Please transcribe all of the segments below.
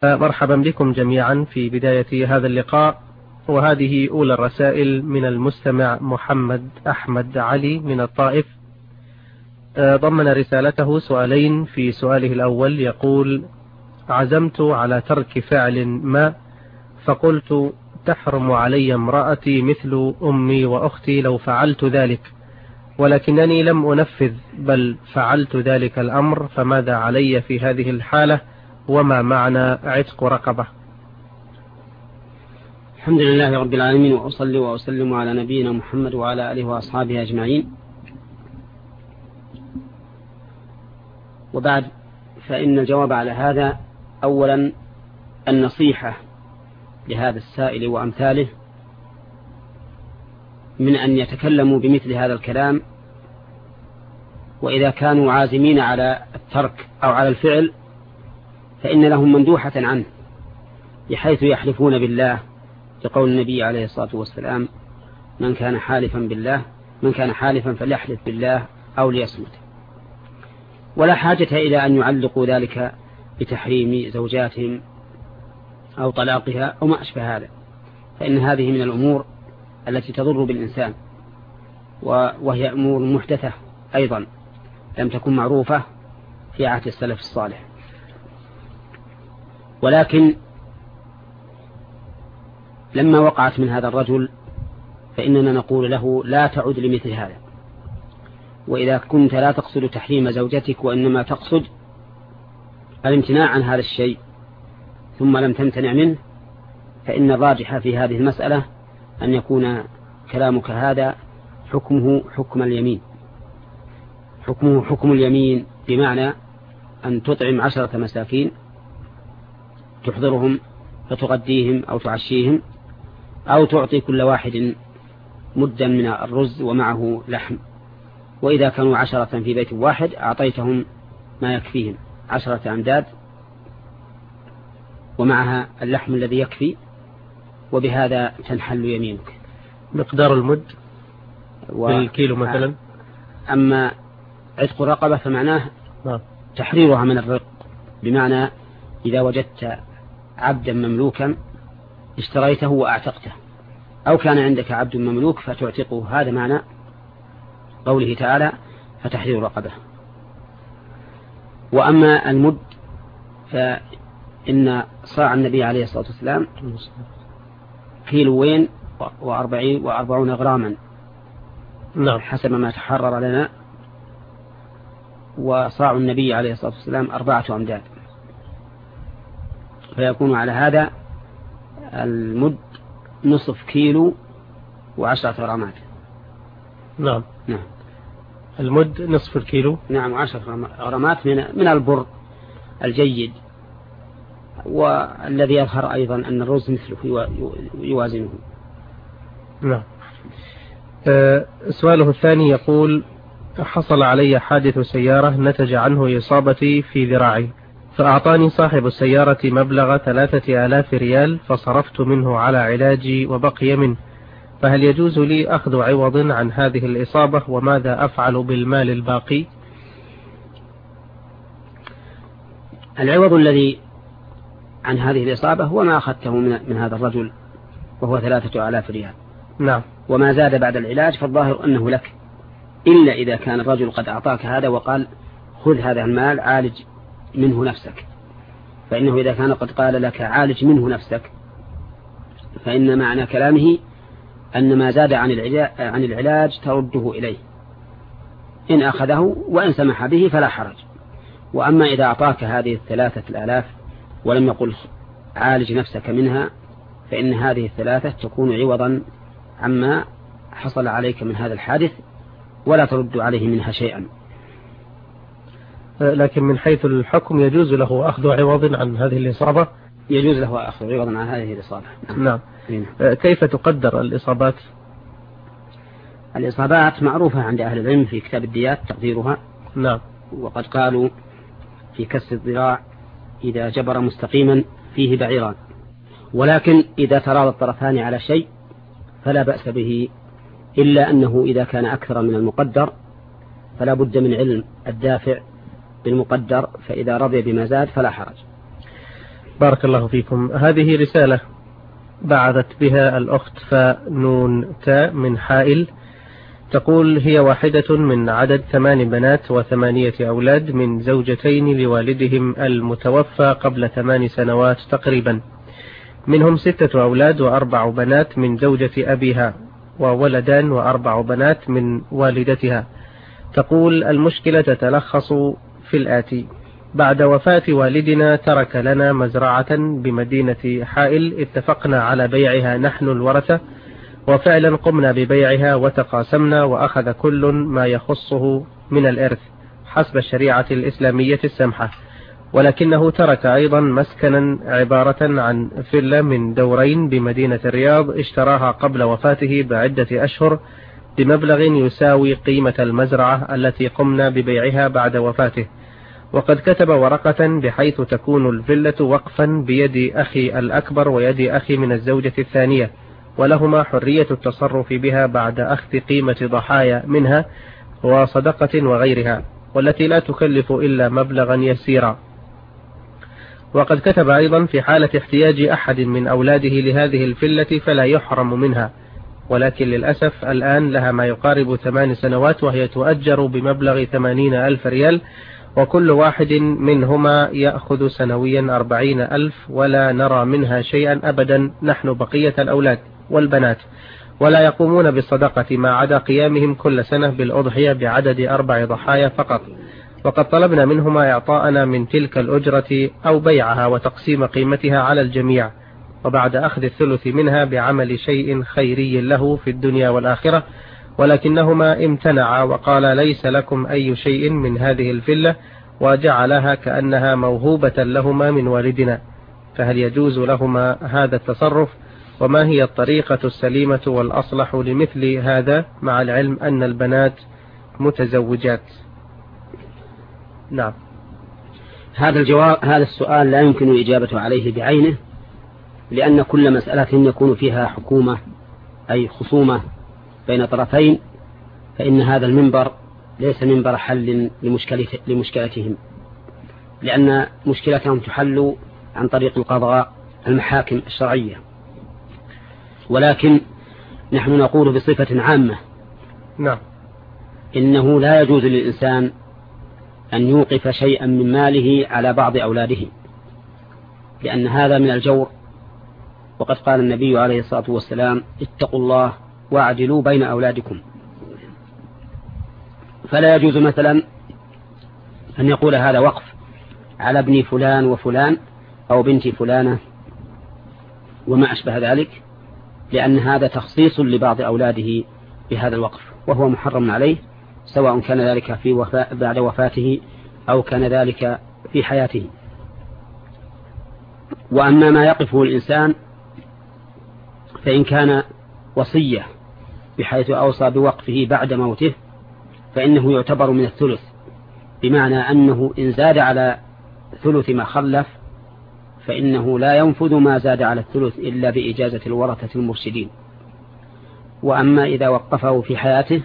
مرحبا بكم جميعا في بداية هذا اللقاء، وهذه أولى الرسائل من المستمع محمد أحمد علي من الطائف. ضمن رسالته سؤالين. في سؤاله الأول يقول: عزمت على ترك فعل ما، فقلت تحرم علي امرأتي مثل أمي وأختي لو فعلت ذلك، ولكنني لم أنفذ بل فعلت ذلك الأمر، فماذا علي في هذه الحالة؟ وما معنى عتق رقبة؟ الحمد لله رب العالمين، وأصلي وأسلم على نبينا محمد وعلى آله وأصحابه أجمعين، وبعد، فإن الجواب على هذا أولا النصيحة لهذا السائل وأمثاله من أن يتكلموا بمثل هذا الكلام، وإذا كانوا عازمين على الترك أو على الفعل فإن لهم مندوحة عنه، بحيث يحلفون بالله، لقول النبي عليه الصلاة والسلام: من كان حالفا فليحلف بالله أو ليصمت. ولا حاجة إلى أن يعلقوا ذلك بتحريم زوجاتهم أو طلاقها أو ما أشبه هذا، فإن هذه من الأمور التي تضر بالإنسان، وهي أمور محدثة أيضا لم تكن معروفة في عهد السلف الصالح. ولكن لما وقعت من هذا الرجل فإننا نقول له: لا تعد لمثل هذا، وإذا كنت لا تقصد تحريم زوجتك وإنما تقصد الامتناع عن هذا الشيء ثم لم تمتنع منه، فإن الراجح في هذه المسألة أن يكون كلامك هذا حكمه حكم اليمين، بمعنى أن تطعم 10 مساكين، تحضرهم فتغديهم أو تعشيهم، أو تعطي كل واحد مدا من الرز ومعه لحم، وإذا كانوا 10 في بيت واحد أعطيتهم ما يكفيهم 10 أمداد ومعها اللحم الذي يكفي، وبهذا تنحل يمينك. مقدار المد بالكيلو مثلا. أما عتق الرقبة فمعناه تحريرها من الرق، بمعنى إذا وجدت عبدا مملوكا اشتريته وأعتقته، أو كان عندك عبد مملوك فتعتقه، هذا معنى قوله تعالى: فتحرير رقبة. وأما المد فإن صاع النبي عليه الصلاة والسلام 240 غراما، حسب ما تحرر لنا، وصاع النبي عليه الصلاة والسلام 4 أمداد، فيكون على هذا المد نصف كيلو و10 غرامات. نعم. المد نصف الكيلو. نعم، 10 غرامات من البر الجيد، والذي يظهر أيضا أن الرز مثله يوازنه. نعم. سؤاله الثاني يقول: حصل علي حادث سيارة نتج عنه إصابتي في ذراعي، فأعطاني صاحب السيارة مبلغ 3000 ريال، فصرفت منه على علاجي وبقي منه، فهل يجوز لي أخذ عوض عن هذه الإصابة؟ وماذا أفعل بالمال الباقي؟ العوض الذي عن هذه الإصابة هو ما أخذته من هذا الرجل، وهو 3000 ريال. نعم. وما زاد بعد العلاج فالظاهر أنه لك، إلا إذا كان الرجل قد أعطاك هذا وقال: خذ هذا المال عالج منه نفسك، فإنه إذا كان قد قال لك عالج منه نفسك فإن معنى كلامه أن ما زاد عن العلاج ترده إليه، إن أخذه، وإن سمح به فلا حرج. وأما إذا أعطاك هذه 3000 ولم يقل عالج نفسك منها، فإن هذه 3 تكون عوضا عما حصل عليك من هذا الحادث، ولا ترد عليه منها شيئا. لكن من حيث الحكم يجوز له أخذ عوض عن هذه الإصابة؟ يجوز له أخذ عوض عن هذه الإصابة. نعم. كيف تقدر الإصابات؟ الإصابات معروفة عند أهل العلم في كتاب الديات تقديرها. نعم. وقد قالوا في كسر الذراع: إذا جبر مستقيما فيه بعيران. ولكن إذا تراضى الطرفان على شيء فلا بأس به، إلا أنه إذا كان أكثر من المقدر فلا بد من علم الدافع بالمقدر، فإذا رضي بما زاد فلا حرج. بارك الله فيكم. هذه رسالة بعثت بها الأخت فنون تاء من حائل، تقول: هي واحدة من عدد 8 بنات و8 أولاد من زوجتين لوالدهم المتوفى قبل 8 سنوات تقريبا، منهم 6 أولاد و4 بنات من زوجة أبيها، وولدان و4 بنات من والدتها. تقول: المشكلة تتلخص في الآتي: بعد وفاة والدنا ترك لنا مزرعة بمدينة حائل، اتفقنا على بيعها نحن الورثة، وفعلا قمنا ببيعها وتقاسمنا، وأخذ كل ما يخصه من الإرث حسب الشريعة الإسلامية السمحة، ولكنه ترك أيضا مسكنا عبارة عن فيلا من دورين بمدينة الرياض، اشتراها قبل وفاته بعدة أشهر بمبلغ يساوي قيمة المزرعة التي قمنا ببيعها بعد وفاته، وقد كتب ورقة بحيث تكون الفيلة وقفا بيد أخي الأكبر ويد أخي من الزوجة الثانية، ولهما حرية التصرف بها بعد أخذ قيمة ضحايا منها وصدقة وغيرها، والتي لا تكلف إلا مبلغا يسيرا. وقد كتب أيضا: في حالة احتياج أحد من أولاده لهذه الفيلة فلا يحرم منها، ولكن للأسف الآن لها ما يقارب 8 سنوات وهي تؤجر بمبلغ 80,000 ريال، وكل واحد منهما يأخذ سنويا 40,000، ولا نرى منها شيئا أبدا نحن بقية الأولاد والبنات، ولا يقومون بالصدقة ما عدا قيامهم كل سنة بالأضحية بعدد 4 ضحايا فقط. وقد طلبنا منهما إعطاءنا من تلك الأجرة أو بيعها وتقسيم قيمتها على الجميع، وبعد أخذ الثلث منها بعمل شيء خيري له في الدنيا والآخرة، ولكنهما امتنعا وقال: ليس لكم أي شيء من هذه الفلة، وجعلها كأنها موهوبة لهما من والدنا، فهل يجوز لهما هذا التصرف؟ وما هي الطريقة السليمة والأصلح لمثل هذا، مع العلم أن البنات متزوجات؟ نعم. هذا السؤال لا يمكن الإجابة عليه بعينه، لأن كل مسألة يكون فيها حكومة أي خصومة بين طرفين، فإن هذا المنبر ليس منبر حل لمشكلتهم، لأن مشكلتهم تحل عن طريق القضاء المحاكم الشرعية. ولكن نحن نقول بصفة عامة: نعم، إنه لا يجوز للإنسان أن يوقف شيئا من ماله على بعض أولاده، لأن هذا من الجور. وقد قال النبي عليه الصلاة والسلام: اتقوا الله واعدلوا بين أولادكم. فلا يجوز مثلا أن يقول هذا وقف على ابن فلان وفلان أو بنت فلانة وما أشبه ذلك، لأن هذا تخصيص لبعض أولاده بهذا الوقف، وهو محرم عليه، سواء كان ذلك بعد وفاته أو كان ذلك في حياته. وأما ما يقفه الإنسان فإن كان وصية بحيث أوصى بوقفه بعد موته فإنه يعتبر من الثلث، بمعنى أنه إن زاد على ثلث ما خلف فإنه لا ينفذ ما زاد على الثلث إلا بإجازة الورثة المرشدين. وأما إذا وقفه في حياته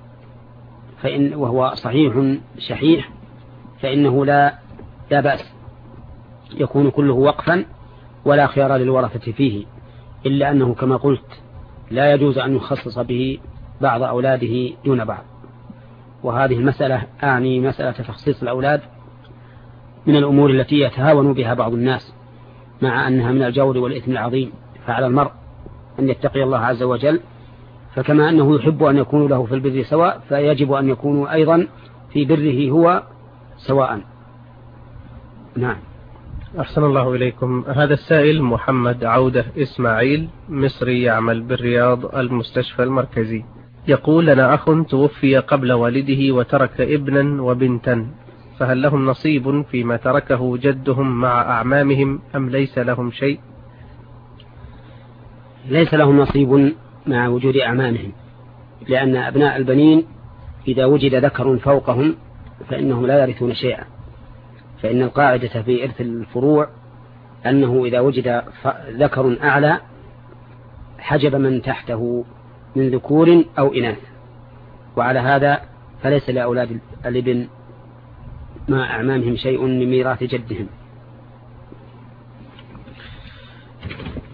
وهو صحيح شحيح فإنه لا بأس، يكون كله وقفا ولا خيار للورثة فيه، إلا أنه كما قلت لا يجوز أن يخصص به بعض أولاده دون بعض. وهذه المسألة أعني مسألة تخصيص الأولاد من الأمور التي يتهاون بها بعض الناس، مع أنها من الجور والإثم العظيم. فعلى المرء أن يتقي الله عز وجل، فكما أنه يحب أن يكون له في البر سواء فيجب أن يكونوا أيضا في بره هو سواء. نعم. أحسن الله إليكم. هذا السائل محمد عودة إسماعيل، مصري يعمل بالرياض المستشفى المركزي، يقول: لنا أخ توفي قبل والده وترك ابنا وبنتا، فهل لهم نصيب فيما تركه جدهم مع أعمامهم أم ليس لهم شيء؟ ليس لهم نصيب مع وجود أعمامهم، لأن أبناء البنين إذا وجد ذكر فوقهم فإنهم لا يرثون شيئا، فإن القاعدة في إرث الفروع أنه إذا وجد ذكر أعلى حجب من تحته من ذكور أو إناث، وعلى هذا فليس لأولاد الابن مع أعمامهم شيء من ميراث جدهم.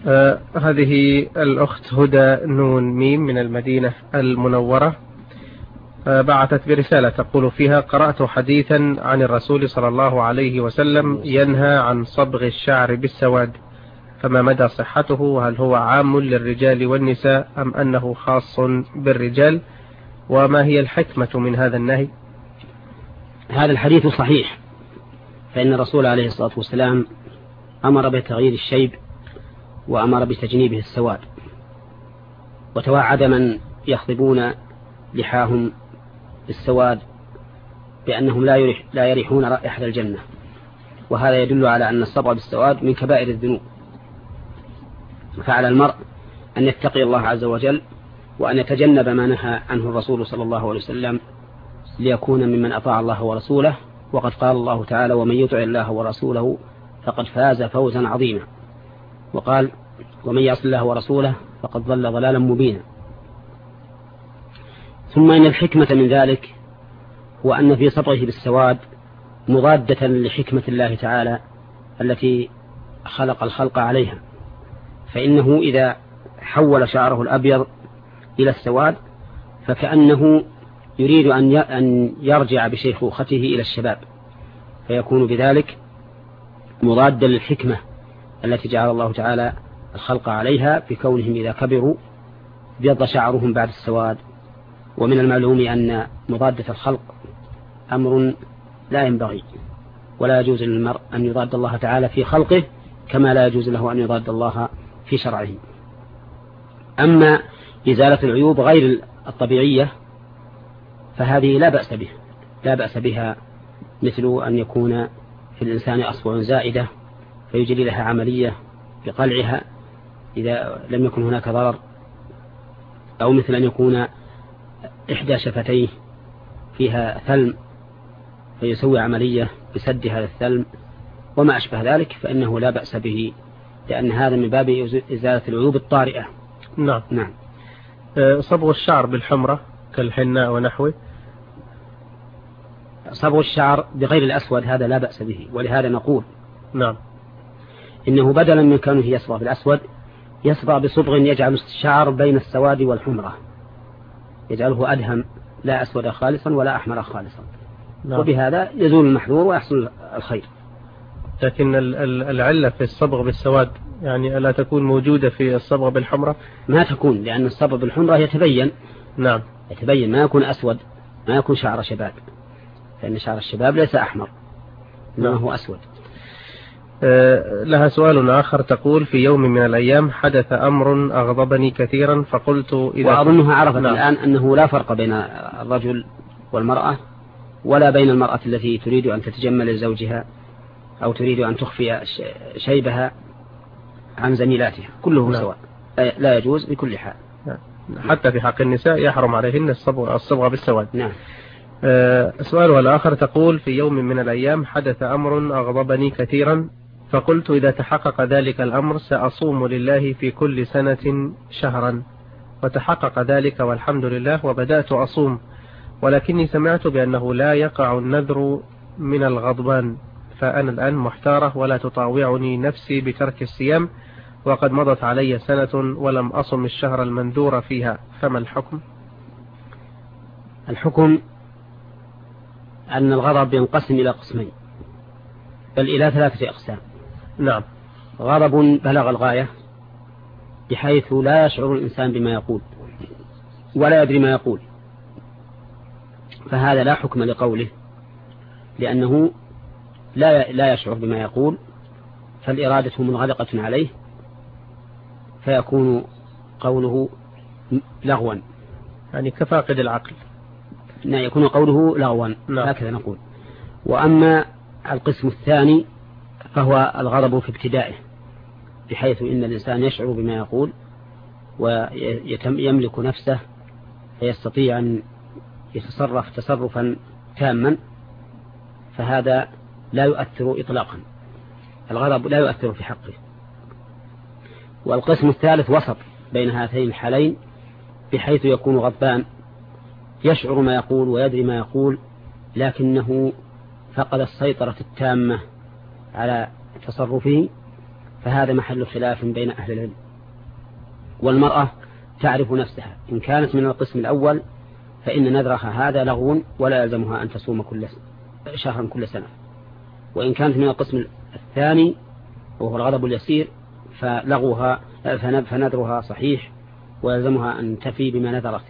هذه الأخت هدى نون ميم من المدينة المنورة بعثت برسالة تقول فيها: قرأت حديثا عن الرسول صلى الله عليه وسلم ينهى عن صبغ الشعر بالسواد، فما مدى صحته؟ وهل هو عام للرجال والنساء أم أنه خاص بالرجال؟ وما هي الحكمة من هذا النهي؟ هذا الحديث صحيح، فإن الرسول عليه الصلاة والسلام أمر بتغيير الشيب وأمر بتجنيبه السواد، وتوعد من يخضبون لحاهم بالسواد بأنهم لا يريحون رائحة الجنة، وهذا يدل على أن الصبغ بالسواد من كبائر الذنوب. فعلى المرء أن يتقي الله عز وجل وأن يتجنب ما نهى عنه الرسول صلى الله عليه وسلم ليكون ممن أطاع الله ورسوله، وقد قال الله تعالى: ومن يطع الله ورسوله فقد فاز فوزا عظيما، وقال: ومن يعص الله ورسوله فقد ضل ضلالا مبينا. ثم إن الحكمة من ذلك هو أن في صبغه بالسواد مضادة لحكمة الله تعالى التي خلق الخلق عليها، فإنه إذا حول شعره الأبيض إلى السواد فكأنه يريد أن يرجع بشيخوخته إلى الشباب، فيكون بذلك مضادا للحكمة التي جعل الله تعالى الخلق عليها في كونهم إذا كبروا بيض شعرهم بعد السواد. ومن المعلوم أن مضادة الخلق أمر لا ينبغي، ولا يجوز للمرء أن يضاد الله تعالى في خلقه كما لا يجوز له أن يضاد الله في شرعه. أما إزالة العيوب غير الطبيعية فهذه لا بأس بها، مثل أن يكون في الإنسان أصبع زائدة فيجري لها عملية بقلعها إذا لم يكن هناك ضرر، أو مثل أن يكون إحدى شفتيه فيها ثلم فيسوي عملية بسد هذا الثلم وما أشبه ذلك، فإنه لا بأس به، لأن هذا من باب إزالة العيوب الطارئة. نعم. صبغ الشعر بالحمرة كالحناء ونحوه. صبغ الشعر بغير الأسود هذا لا بأس به، ولهذا نقول نعم إنه بدلا من كونه يصبغ بالأسود يصبغ بصبغ يجعل الشعر بين السواد والحمرة، يجعله أدهم، لا أسود خالصا ولا أحمر خالصا. نعم. وبهذا يزول المحذور ويحصل الخير. لكن العلة في الصبغ بالسواد يعني ألا تكون موجودة في الصبغ بالحمرة؟ ما تكون، لأن الصبغ بالحمرة يتبين. نعم. يتبين، ما يكون أسود، ما يكون شعر شباب، فإن شعر الشباب ليس أحمر، إنما هو أسود. لها سؤال آخر تقول: في يوم من الأيام حدث أمر أغضبني كثيرا فقلت إذا وأظنها عرفت الآن أنه لا فرق بين الرجل والمرأة، ولا بين المرأة التي تريد أن تتجمل لزوجها أو تريد أن تخفي شيبها عن زميلاتها، كله سواء، لا يجوز بكل حال. حتى في حق النساء يحرم عليهن الصبغة بالسواد. نعم. سؤالها الآخر تقول: في يوم من الأيام حدث أمر أغضبني كثيرا فقلت إذا تحقق ذلك الأمر سأصوم لله في كل سنة شهرا، وتحقق ذلك والحمد لله وبدأت أصوم، ولكني سمعت بأنه لا يقع النذر من الغضبان، فأنا الآن محتارة ولا تطاوعني نفسي بترك الصيام، وقد مضت علي سنة ولم أصم الشهر المنذور فيها، فما الحكم؟ الحكم أن الغضب ينقسم إلى قسمين، بل إلى 3 أقسام. نعم. غضب بلغ الغاية بحيث لا يشعر الإنسان بما يقول ولا يدري ما يقول، فهذا لا حكم لقوله، لأنه لا يشعر بما يقول، فالإرادة منغلقة عليه، فيكون قوله لغوا، يعني كفاقد العقل. يكون قوله لغوا. نعم. هكذا نقول. وأما القسم الثاني فهو الغضب في ابتدائه، بحيث إن الإنسان يشعر بما يقول ويملك نفسه فيستطيع أن يتصرف تصرفا تاما، فهذا لا يؤثر إطلاقا، الغضب لا يؤثر في حقه. والقسم الثالث وسط بين هاتين الحالين، بحيث يكون غضبان يشعر ما يقول ويدري ما يقول، لكنه فقد السيطرة التامة على تصرفه، فهذا محل خلاف بين أهل العلم. والمرأة تعرف نفسها، إن كانت من القسم الأول فإن نذرها هذا لغو ولا يلزمها أن تصوم كل شهرا كل سنة، وإن كانت من القسم الثاني وهو الغضب اليسير فنذرها صحيح ويلزمها أن تفي بما نذرت.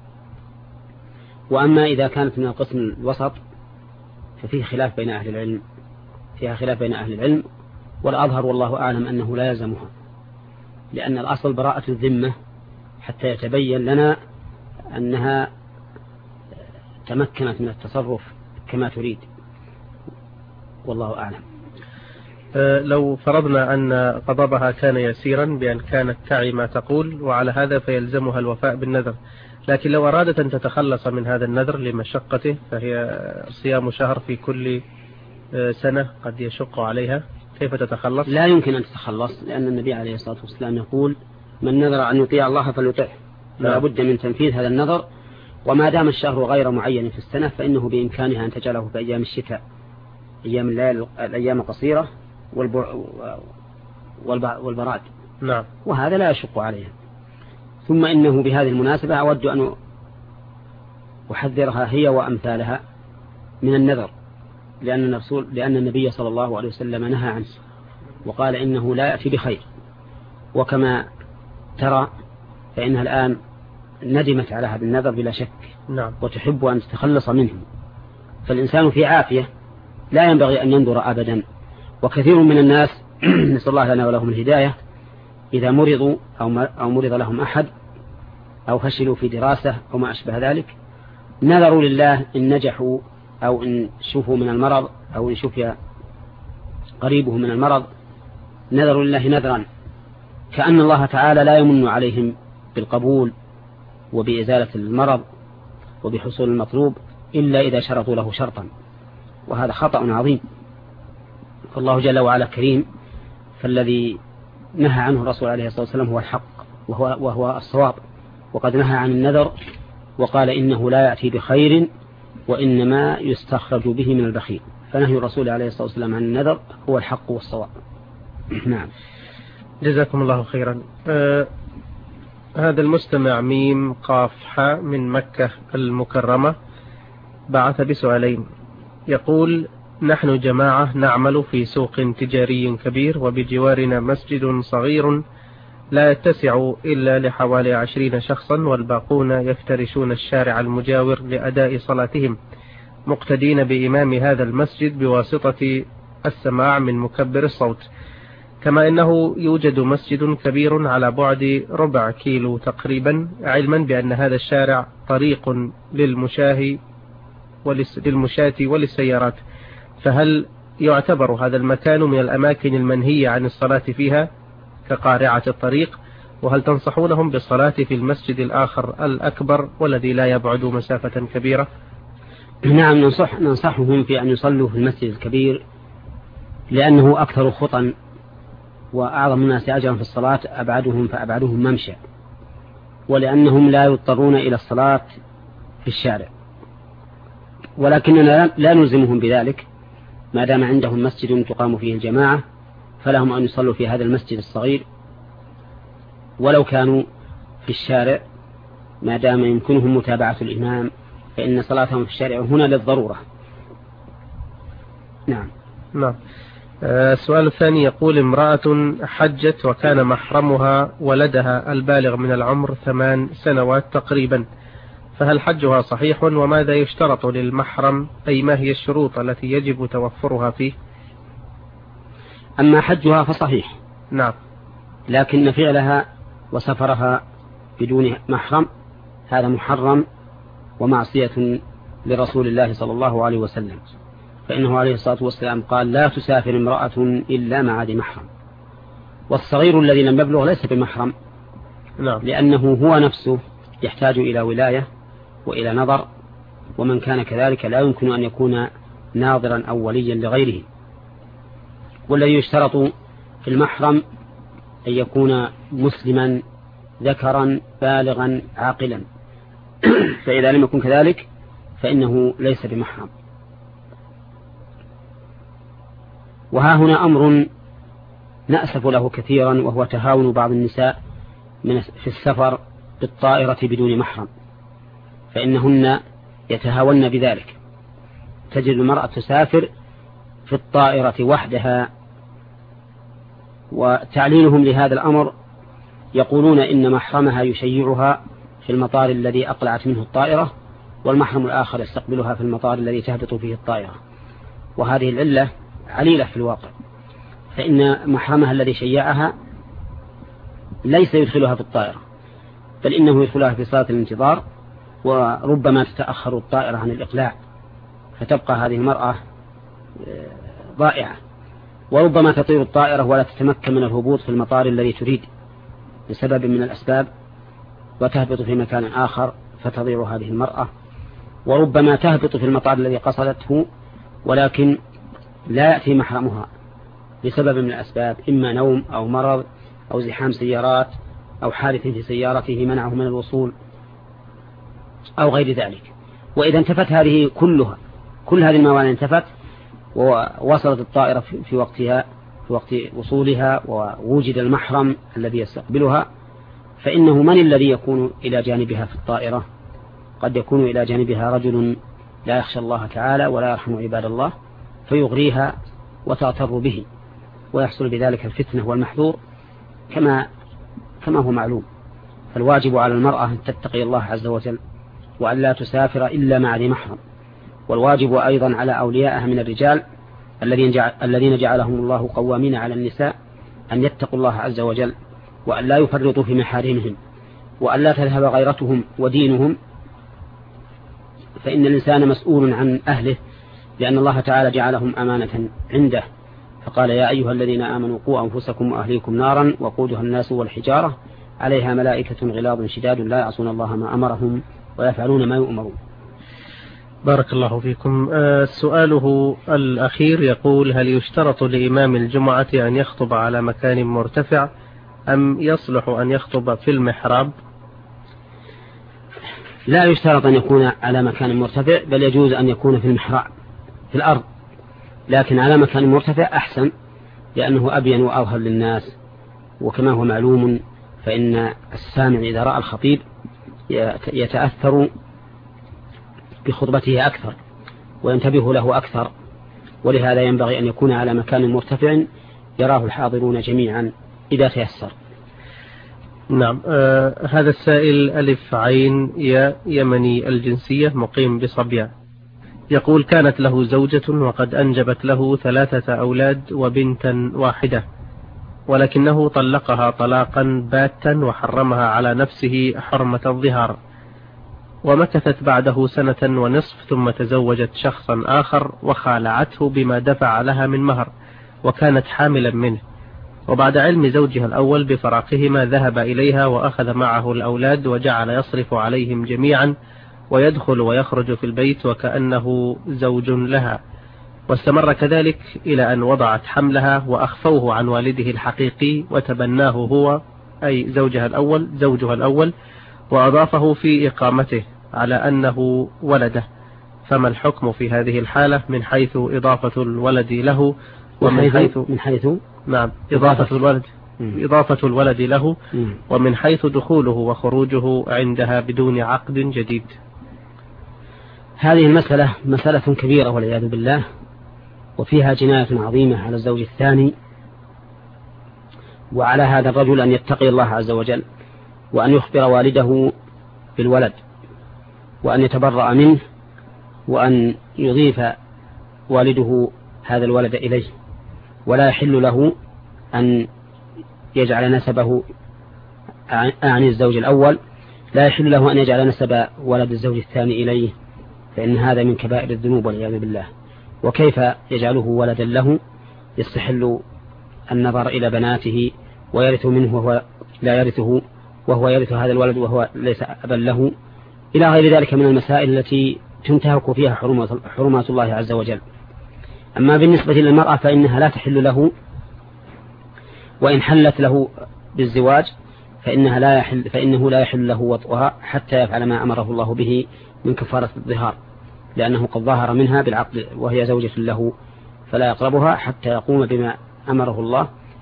وأما إذا كانت من القسم الوسط ففيه خلاف بين أهل العلم، فيها خلاف بين أهل العلم، والأظهر والله أعلم أنه لا يلزمها، لأن الأصل براءة الذمة حتى يتبين لنا أنها تمكنت من التصرف كما تريد، والله أعلم. لو فرضنا أن غضبها كان يسيرا بأن كانت تعي ما تقول، وعلى هذا فيلزمها الوفاء بالنذر، لكن لو أرادت أن تتخلص من هذا النذر لمشقته فهي صيام شهر في كل سنة قد يشق عليها، كيف تتخلص؟ لا يمكن أن تتخلص، لأن النبي عليه الصلاة والسلام يقول من نذر أن يطيع الله فليطعه، فلا بد من تنفيذ هذا النذر. وما دام الشهر غير معين في السنة فإنه بإمكانها أن تجعله في أيام الشتاء، أيام الليل، الأيام القصيرة والبراد. نعم. وهذا لا يشق عليها. ثم إنه بهذه المناسبة أود أن أحذرها هي وأمثالها من النذر، لأن النبي صلى الله عليه وسلم نهى عنه وقال إنه لا يأتي بخير. وكما ترى فإنها الآن ندمت على هذا النذر بلا شك. نعم. وتحب أن تتخلص منه، فالإنسان في عافية لا ينبغي أن ينظر أبدا. وكثير من الناس نسأل الله لنا ولهم الهداية إذا مرضوا أو مرض لهم أحد أو فشلوا في دراسة أو ما أشبه ذلك نذروا لله إن نجحوا أو إن شفوا من المرض أو إن شفي قريبه من المرض، نذروا لله نذرا كأن الله تعالى لا يمن عليهم بالقبول وبإزالة المرض وبحصول المطلوب إلا إذا شرطوا له شرطا، وهذا خطأ عظيم. فالله جل وعلا كريم، فالذي نهى عنه الرسول عليه الصلاة والسلام هو الحق وهو الصواب، وقد نهى عن النذر وقال إنه لا يأتي بخير وإنما يستخرج به من البخيل، فنهي الرسول عليه الصلاة والسلام عن النذر هو الحق والصواب. نعم. جزاكم الله خيرا. هذا المستمع ميم قاف حاء من مكة المكرمة بعث بسؤالين، يقول: نحن جماعة نعمل في سوق تجاري كبير، وبجوارنا مسجد صغير لا يتسع إلا لحوالي 20 شخصا، والباقون يفترشون الشارع المجاور لأداء صلاتهم مقتدين بإمام هذا المسجد بواسطة السماع من مكبر الصوت، كما إنه يوجد مسجد كبير على بعد ربع كيلو تقريبا، علما بأن هذا الشارع طريق للمشاة وللسيارات، فهل يعتبر هذا المكان من الأماكن المنهية عن الصلاة فيها كقارعة الطريق؟ وهل تنصحونهم بالصلاة في المسجد الآخر الأكبر والذي لا يبعد مسافة كبيرة؟ نعم، ننصحهم في أن يصلوا في المسجد الكبير، لأنه أكثر خطا وأعظم الناس أجرا في الصلاة أبعدهم فأبعدهم ممشى، ولأنهم لا يضطرون إلى الصلاة في الشارع. ولكننا لا نلزمهم بذلك، ما دام عندهم مسجد تقام فيه الجماعة فلهم أن يصلوا في هذا المسجد الصغير ولو كانوا في الشارع، ما دام يمكنهم متابعة الإمام، فإن صلاتهم في الشارع هنا للضرورة. نعم. نعم. السؤال الثاني يقول: امرأة حجت وكان محرمها ولدها البالغ من العمر 8 سنوات تقريبا، فهل حجها صحيح؟ وماذا يشترط للمحرم؟ أي ما هي الشروط التي يجب توفرها فيه؟ أما حجها فصحيح. نعم. لكن فعلها وسفرها بدون محرم هذا محرم ومعصية لرسول الله صلى الله عليه وسلم، فإنه عليه الصلاة والسلام قال: لا تسافر امرأة إلا مع ذي محرم. والصغير الذي لم يبلغ ليس بمحرم. نعم. لأنه هو نفسه يحتاج إلى ولاية وإلى نظر، ومن كان كذلك لا يمكن أن يكون ناظرا أو وليا لغيره. والذي يشترط في المحرم أن يكون مسلما ذكرا بالغا عاقلا، فإذا لم يكن كذلك فإنه ليس بمحرم. وها هنا أمر نأسف له كثيرا، وهو تهاون بعض النساء في السفر بالطائرة بدون محرم، فإنهن يتهاون بذلك. تجد المرأة تسافر في الطائرة وحدها، وتعليلهم لهذا الأمر يقولون إن محرمها يشيعها في المطار الذي أقلعت منه الطائرة، والمحرم الآخر يستقبلها في المطار الذي تهبط فيه الطائرة. وهذه العلة عليلة في الواقع، فإن محرمها الذي شيعها ليس يدخلها في الطائرة، بل إنه يدخلها في صالة الانتظار، وربما تتأخر الطائرة عن الإقلاع، فتبقى هذه المرأة ضائعة. وربما تطير الطائرة ولا تتمكن من الهبوط في المطار الذي تريد بسبب من الأسباب، وتهبط في مكان آخر فتضيع هذه المرأة. وربما تهبط في المطار الذي قصدته، ولكن لا يأتي محرمها بسبب من الأسباب، إما نوم أو مرض أو زحام سيارات أو حادث في سيارته منعه من الوصول أو غير ذلك. وإذا انتفت هذه كلها، كل هذه الموانع انتفت، ووصلت الطائرة في وقتها، في وقت وصولها، ووجد المحرم الذي يستقبلها، فإنه من الذي يكون إلى جانبها في الطائرة؟ قد يكون إلى جانبها رجل لا يخشى الله تعالى ولا يرحم عباد الله، فيغريها وتغتر به، ويحصل بذلك الفتنة والمحذور كما هو معلوم. فالواجب على المرأة أن تتقي الله عز وجل، وأن لا تسافر إلا مع ذي محرم. والواجب أيضا على أوليائها من الرجال الذين جعلهم الله قوامين على النساء أن يتقوا الله عز وجل، وأن لا يفرطوا في محارمهم، وأن لا تذهب غيرتهم ودينهم، فإن الإنسان مسؤول عن أهله، لأن الله تعالى جعلهم أمانة عنده، فقال: يا أيها الذين آمنوا قوا أنفسكم وأهليكم نارا وقودها الناس والحجارة عليها ملائكة غلاظ شداد لا يعصون الله ما أمرهم ويفعلون ما يؤمرون. بارك الله فيكم. سؤاله الأخير يقول: هل يشترط لإمام الجمعة أن يخطب على مكان مرتفع أم يصلح أن يخطب في المحراب؟ لا يشترط أن يكون على مكان مرتفع، بل يجوز أن يكون في المحراب في الأرض، لكن على مكان مرتفع أحسن، لأنه أبين وأظهر للناس. وكما هو معلوم فإن السامع إذا رأى الخطيب يتأثر بخطبته أكثر وينتبه له أكثر، ولهذا ينبغي أن يكون على مكان مرتفع يراه الحاضرون جميعا إذا تيسر. نعم. هذا السائل ألف عين يا يمني الجنسية مقيم بصبيان، يقول: كانت له زوجة وقد أنجبت له 3 أولاد وبنتا واحدة، ولكنه طلقها طلاقا باتا وحرمها على نفسه حرمة الظهار، ومكثت بعده 1.5 سنة ثم تزوجت شخصا آخر وخالعته بما دفع لها من مهر، وكانت حاملا منه. وبعد علم زوجها الأول بفراقهما ذهب إليها وأخذ معه الأولاد وجعل يصرف عليهم جميعا ويدخل ويخرج في البيت وكأنه زوج لها، واستمر كذلك إلى أن وضعت حملها وأخفوه عن والده الحقيقي وتبناه هو، أي زوجها الأول، وأضافه في إقامته على أنه ولده. فما الحكم في هذه الحالة من حيث إضافة الولد له نعم إضافة الولد له ومن حيث دخوله وخروجه عندها بدون عقد جديد؟ هذه المسألة مسألة كبيرة والعياذ بالله، وفيها جناية عظيمة على الزوج الثاني، وعلى هذا الرجل أن يتقي الله عز وجل، وأن يخبر والده بالولد، وأن يتبرأ منه، وأن يضيف والده هذا الولد إليه، ولا يحل له أن يجعل نسبه عن الزوج الأول، لا يحل له أن يجعل نسب ولد الزوج الثاني إليه، فإن هذا من كبائر الذنوب والعياذ بالله. وكيف يجعله ولدا له؟ يستحل النظر إلى بناته ويرث منه وهو لا يرثه، وهو يرث هذا الولد وهو ليس أبا له، إلى غير ذلك من المسائل التي تنتهك فيها حرمات الله عز وجل. أما بالنسبة للمرأة فإنها لا تحل له، وإن حلت له بالزواج فإنه لا يحل له وطئها حتى يفعل ما أمره الله به من كفارة الظهار، لأنه قد ظهر منها بالعقد وهي زوجة له، فلا يقربها حتى يقوم بما أمره الله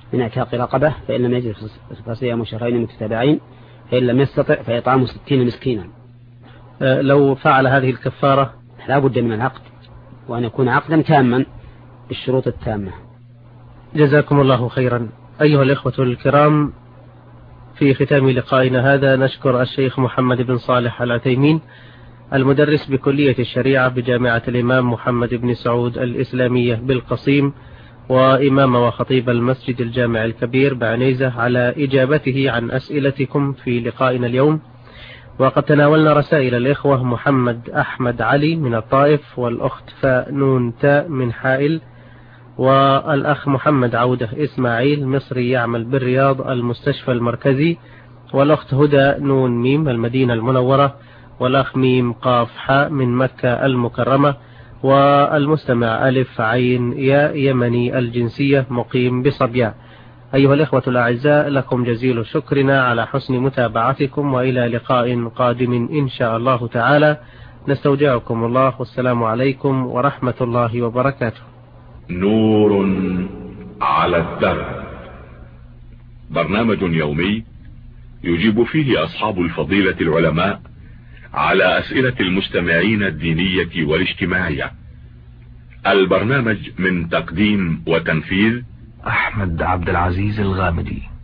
من اعتاق رقبة، فإن لم يجد فصيام شهرين متتابعين، فإن لم يستطع فإطعام 60 مسكينا. لو فعل هذه الكفارة لا بد من العقد، وأن يكون عقدا تاما بالشروط التامة. جزاكم الله خيرا. أيها الإخوة الكرام، في ختام لقائنا هذا نشكر الشيخ محمد بن صالح العثيمين المدرس بكلية الشريعة بجامعة الإمام محمد بن سعود الإسلامية بالقصيم، وإمام وخطيب المسجد الجامع الكبير بعنيزة، على إجابته عن أسئلتكم في لقائنا اليوم. وقد تناولنا رسائل الإخوة محمد أحمد علي من الطائف، والأخت فنون تاء من حائل، والأخ محمد عودة إسماعيل مصري يعمل بالرياض المستشفى المركزي، والأخت هدى نون ميم المدينة المنورة، والأخ ميم قاف حاء من مكة المكرمة، والمستمع ألف عين يا يمني الجنسية مقيم بصبيا. أيها الإخوة الأعزاء، لكم جزيل شكرنا على حسن متابعتكم، وإلى لقاء قادم إن شاء الله تعالى. نستودعكم الله، والسلام عليكم ورحمة الله وبركاته. نور على الدرب، برنامج يومي يجيب فيه أصحاب الفضيلة العلماء على أسئلة المستمعين الدينية والاجتماعية. البرنامج من تقديم وتنفيذ أحمد عبد العزيز الغامدي.